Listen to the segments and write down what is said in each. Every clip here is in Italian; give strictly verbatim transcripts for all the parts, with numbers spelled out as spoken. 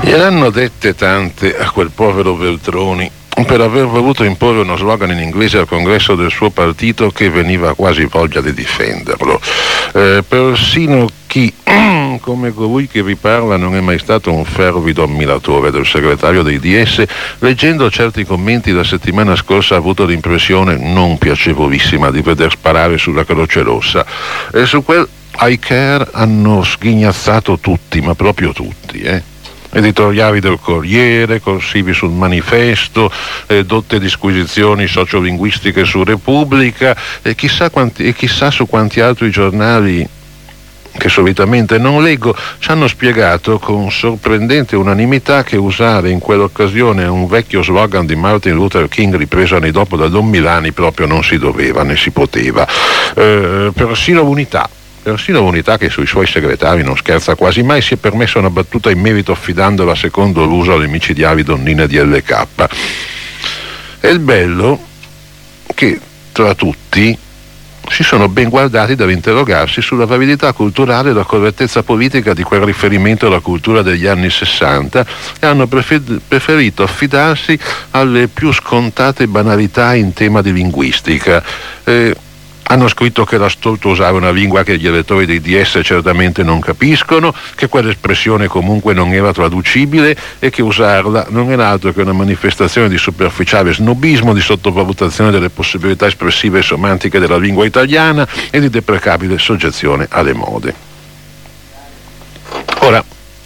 Gliel'hanno dette tante a quel povero Veltroni per aver voluto imporre uno slogan in inglese al congresso del suo partito che veniva quasi voglia di difenderlo. Eh, persino chi, come colui che vi parla, non è mai stato un fervido ammiratore del segretario dei D S, leggendo certi commenti la settimana scorsa ha avuto l'impressione non piacevolissima di veder sparare sulla Croce Rossa. E su quel I care hanno sghignazzato tutti, ma proprio tutti, eh? Editoriali del Corriere, corsivi sul Manifesto, eh, dotte disquisizioni sociolinguistiche su Repubblica e chissà, quanti, e chissà su quanti altri giornali che solitamente non leggo ci hanno spiegato con sorprendente unanimità che usare in quell'occasione un vecchio slogan di Martin Luther King ripreso anni dopo da Don Milani proprio non si doveva né si poteva. Eh, persino l'Unità Persino l'Unità, che sui suoi segretari non scherza quasi mai, si è permessa una battuta in merito affidandola secondo l'uso alle micidiali donnine di L K. È il bello che tra tutti si sono ben guardati dall'interrogarsi sulla validità culturale e la correttezza politica di quel riferimento alla cultura degli anni sessanta e hanno preferito affidarsi alle più scontate banalità in tema di linguistica. Eh, Hanno scritto che era stolto usare una lingua che gli elettori dei D S certamente non capiscono, che quell'espressione comunque non era traducibile e che usarla non era altro che una manifestazione di superficiale snobismo, di sottovalutazione delle possibilità espressive e semantiche della lingua italiana e di deprecabile soggezione alle mode. Ora,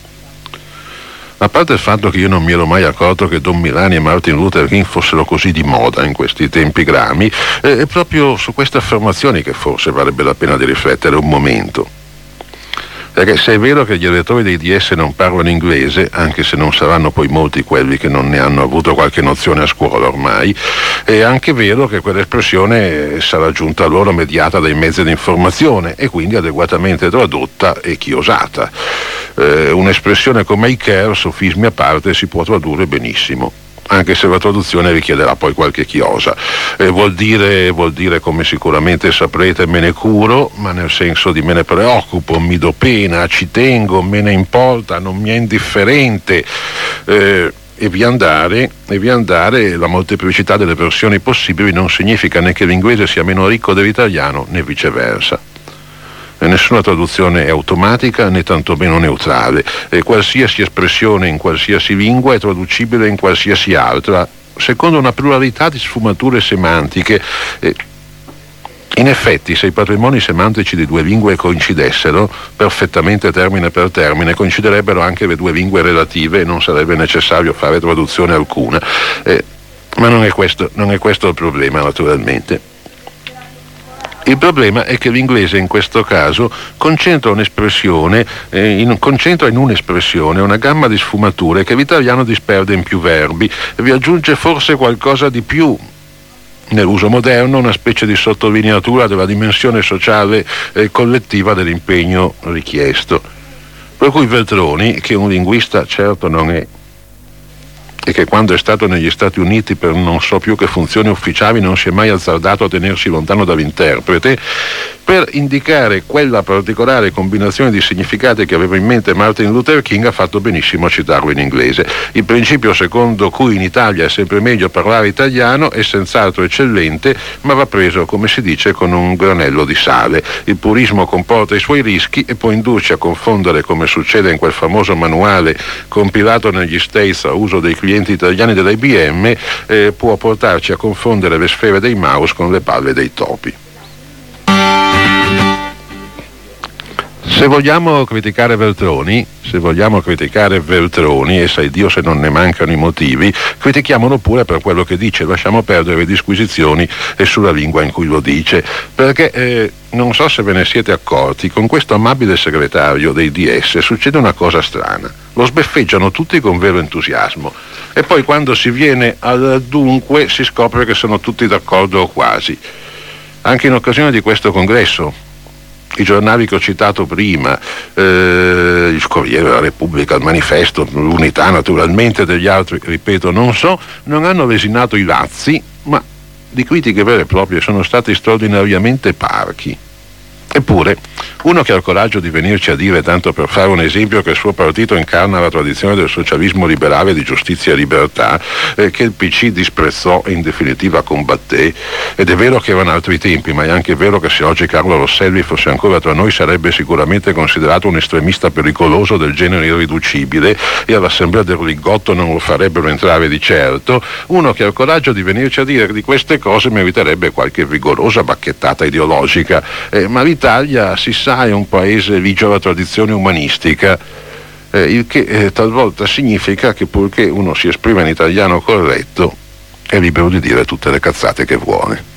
a parte il fatto che io non mi ero mai accorto che Don Milani e Martin Luther King fossero così di moda in questi tempi grami, eh, è proprio su queste affermazioni che forse varrebbe la pena di riflettere un momento. Perché se è vero che gli elettori dei D S non parlano inglese, anche se non saranno poi molti quelli che non ne hanno avuto qualche nozione a scuola ormai, è anche vero che quell'espressione sarà giunta loro mediata dai mezzi di informazione e quindi adeguatamente tradotta e chiosata. Eh, un'espressione come I care, sofismi a parte, si può tradurre benissimo, anche se la traduzione richiederà poi qualche chiosa. Eh, vuol dire, vuol dire, come sicuramente saprete, me ne curo, ma nel senso di me ne preoccupo, mi do pena, ci tengo, me ne importa, non mi è indifferente. Eh, e via andare, e via andare, la molteplicità delle versioni possibili non significa né che l'inglese sia meno ricco dell'italiano, né viceversa. E nessuna traduzione è automatica né tantomeno neutrale, e qualsiasi espressione in qualsiasi lingua è traducibile in qualsiasi altra, secondo una pluralità di sfumature semantiche. E in effetti, se i patrimoni semantici di due lingue coincidessero perfettamente termine per termine, coinciderebbero anche le due lingue relative e non sarebbe necessario fare traduzione alcuna. Eh, ma non è questo, non è questo il problema, naturalmente. Il problema è che l'inglese in questo caso concentra un'espressione, eh, in, concentra in un'espressione una gamma di sfumature che l'italiano disperde in più verbi e vi aggiunge forse qualcosa di più. Nell'uso moderno una specie di sottolineatura della dimensione sociale e collettiva dell'impegno richiesto. Per cui Veltroni, che un linguista certo non è, e che quando è stato negli Stati Uniti per non so più che funzioni ufficiali non si è mai azzardato a tenersi lontano dall'interprete, per indicare quella particolare combinazione di significati che aveva in mente Martin Luther King ha fatto benissimo a citarlo in inglese. Il principio secondo cui in Italia è sempre meglio parlare italiano è senz'altro eccellente, ma va preso, come si dice, con un granello di sale. Il purismo comporta i suoi rischi e può indurci a confondere, come succede in quel famoso manuale compilato negli States a uso dei clienti italiani dell'I B M, eh, può portarci a confondere le sfere dei mouse con le palle dei topi. Se vogliamo criticare Veltroni, se vogliamo criticare Veltroni, e sai Dio se non ne mancano i motivi, critichiamolo pure per quello che dice, lasciamo perdere le disquisizioni e sulla lingua in cui lo dice, perché eh, non so se ve ne siete accorti, con questo amabile segretario dei D S succede una cosa strana, lo sbeffeggiano tutti con vero entusiasmo e poi quando si viene al dunque si scopre che sono tutti d'accordo o quasi. Anche in occasione di questo congresso i giornali che ho citato prima, eh, il Corriere della Repubblica, il Manifesto, l'Unità naturalmente, degli altri, ripeto, non so, non hanno lesinato i lazzi, ma di critiche vere e proprie sono stati straordinariamente parchi. Eppure, Uno che ha il coraggio di venirci a dire, tanto per fare un esempio, che il suo partito incarna la tradizione del socialismo liberale, di giustizia e libertà, eh, che il P C disprezzò e in definitiva combatté. Ed è vero che erano altri tempi, ma è anche vero che se oggi Carlo Rosselli fosse ancora tra noi sarebbe sicuramente considerato un estremista pericoloso del genere irriducibile, e all'assemblea del Lingotto non lo farebbero entrare di certo. Uno che ha il coraggio di venirci a dire di queste cose meriterebbe qualche vigorosa bacchettata ideologica, eh, ma l'Italia, si sa, è un paese ligio alla tradizione umanistica, eh, il che eh, talvolta significa che purché uno si esprime in italiano corretto è libero di dire tutte le cazzate che vuole.